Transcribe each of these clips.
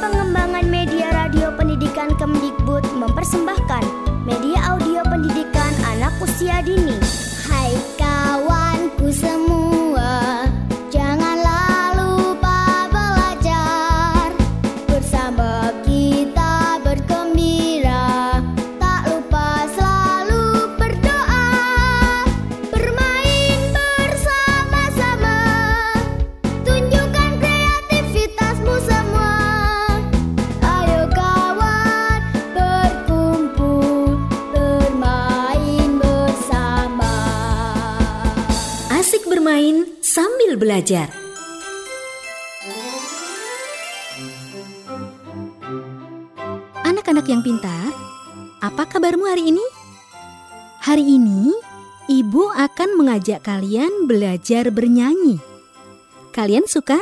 Pengembangan Media Radio Pendidikan Kemdikbud mempersembahkan media audio pendidikan anak usia dini. Hai kawanku semua, janganlah lupa belajar. Bersama kita bergembira, tak lupa selalu berdoa. Bermain bersama-sama, tunjukkan kreativitasmu semua. Ayo kawan, berkumpul, bermain bersama. Asik bermain sambil belajar. Anak-anak yang pintar, apa kabarmu hari ini? Hari ini, Ibu akan mengajak kalian belajar bernyanyi. Kalian suka?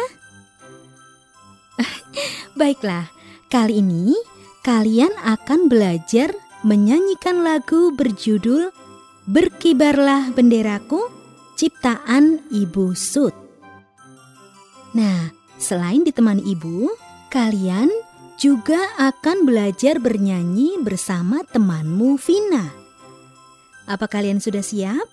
Baiklah, kali ini kalian akan belajar menyanyikan lagu berjudul Berkibarlah Benderaku, ciptaan Ibu Sud. Nah, selain ditemani ibu, kalian juga akan belajar bernyanyi bersama temanmu Vina. Apa kalian sudah siap?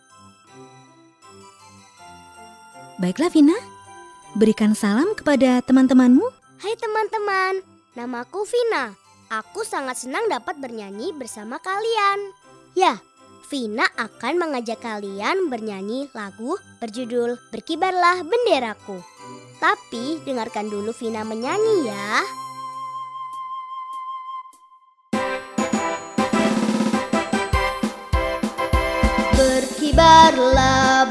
Baiklah Vina, berikan salam kepada teman-temanmu. Hai teman-teman, namaku Vina. Aku sangat senang dapat bernyanyi bersama kalian. Ya, Vina akan mengajak kalian bernyanyi lagu berjudul Berkibarlah Benderaku. Tapi dengarkan dulu Vina menyanyi ya. Berkibarlah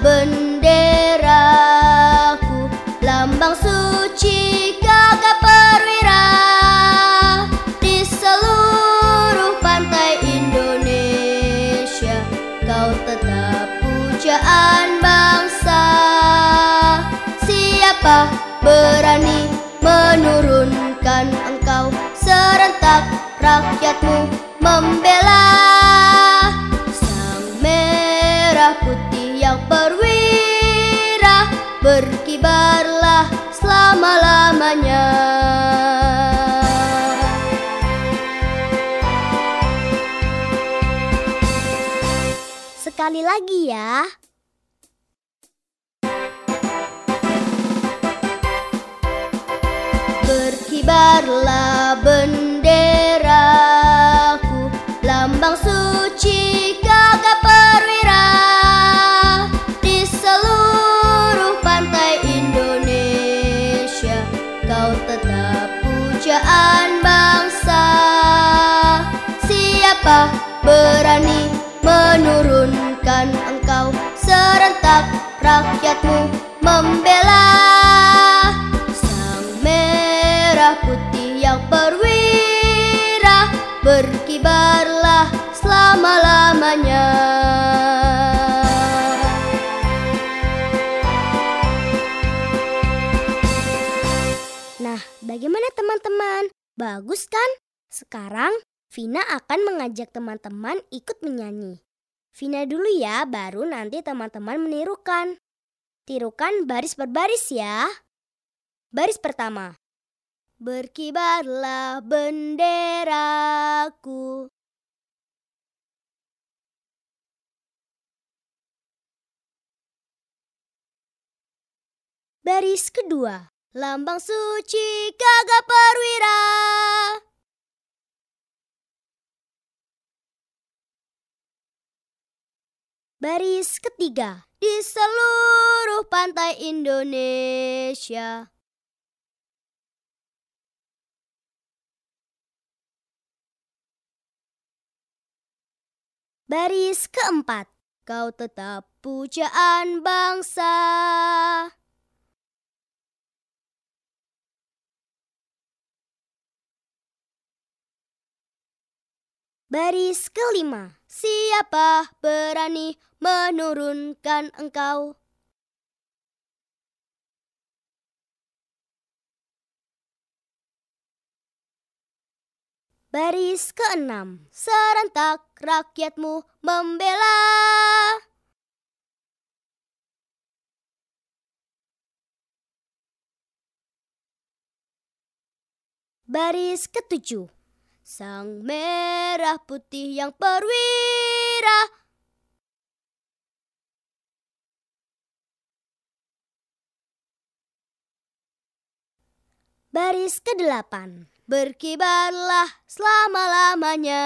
benderaku, lambang suci gagah perwira. Di seluruh pantai Indonesia, kau tetap pujaan bangsa. Siapa berani menurunkan engkau? Serentak rakyatmu membela. Sang merah putih yang perwira, berkibarlah selama-lamanya. Sekali lagi ya. Berkibarlah benderaku, lambang suci gagah perwira. Di seluruh pantai Indonesia, kau tetap pujaan bangsa. Siapa berani menurunkan engkau? Serentak rakyatmu membela. Sang merah putih yang perwira, berkibarlah selama-lamanya. Nah, bagaimana teman-teman? Bagus kan? Sekarang Vina akan mengajak teman-teman ikut menyanyi. Vina dulu ya, baru nanti teman-teman menirukan. Tirukan baris per baris ya. Baris pertama. Berkibarlah benderaku. Baris kedua. Lambang suci gagah perwira. Baris ketiga. Di seluruh pantai Indonesia. Baris keempat. Kau tetap pujaan bangsa. Baris kelima. Siapa berani menurunkan engkau? Baris keenam. Serentak rakyatmu membela. Baris ke-7. Sang merah putih yang perwira. Baris ke-8. Berkibarlah selama-lamanya.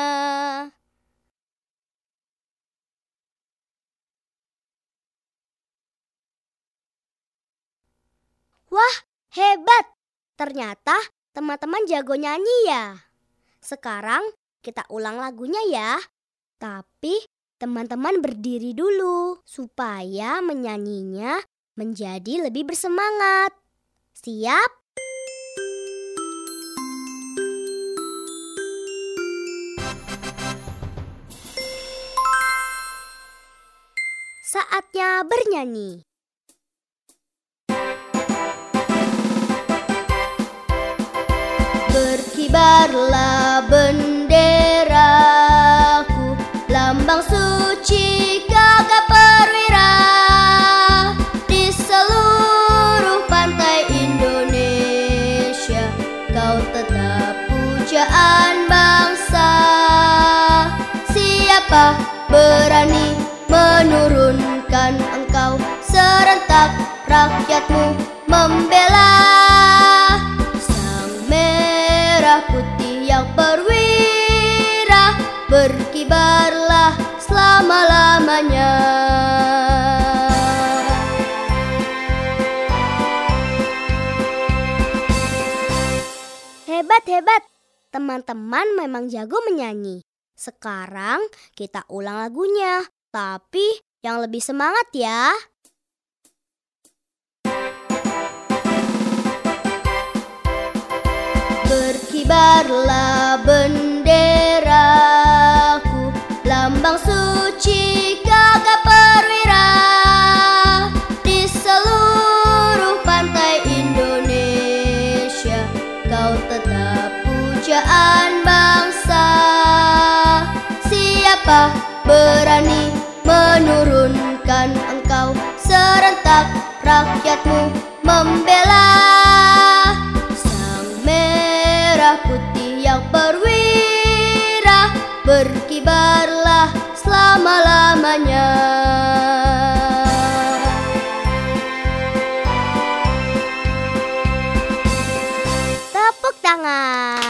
Wah, hebat! Ternyata teman-teman jago nyanyi ya. Sekarang kita ulang lagunya ya. Tapi teman-teman berdiri dulu supaya menyanyinya menjadi lebih bersemangat. Siap? Saatnya bernyanyi. Berkibarlah benderaku, lambang suci gagah perwira. Di seluruh pantai Indonesia, kau tetap pujaan bangsa. Siapa berani menurunkan engkau? Serentak rakyatmu membela. Sang merah putih yang perwira, berkibarlah selama-lamanya. Hebat-hebat, teman-teman memang jago menyanyi. Sekarang kita ulang lagunya, tapi yang lebih semangat ya. Berkibarlah benderaku, lambang suci gagah perwira. Di seluruh pantai Indonesia, kau tetap pujaan bangsa. Siapa berani menurunkan engkau? Serentak rakyatmu membela. Sang merah putih yang perwira, berkibarlah selama-lamanya. Tepuk tangan.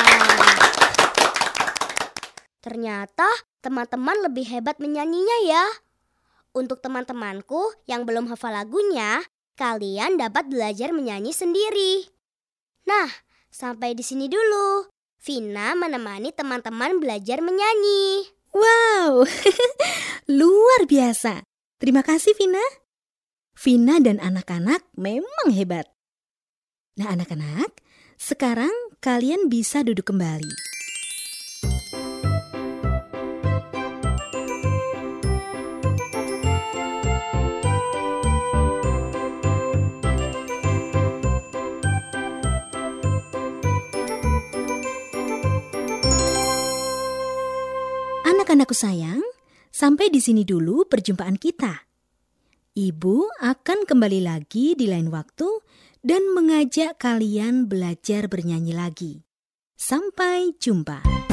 Ternyata teman-teman lebih hebat menyanyinya ya. Untuk teman-temanku yang belum hafal lagunya, kalian dapat belajar menyanyi sendiri. Nah, sampai di sini dulu. Vina menemani teman-teman belajar menyanyi. Wow, luar biasa. Terima kasih Vina. Vina dan anak-anak memang hebat. Nah anak-anak, sekarang kalian bisa duduk kembali. Anak-anakku sayang, sampai di sini dulu perjumpaan kita. Ibu akan kembali lagi di lain waktu dan mengajak kalian belajar bernyanyi lagi. Sampai jumpa.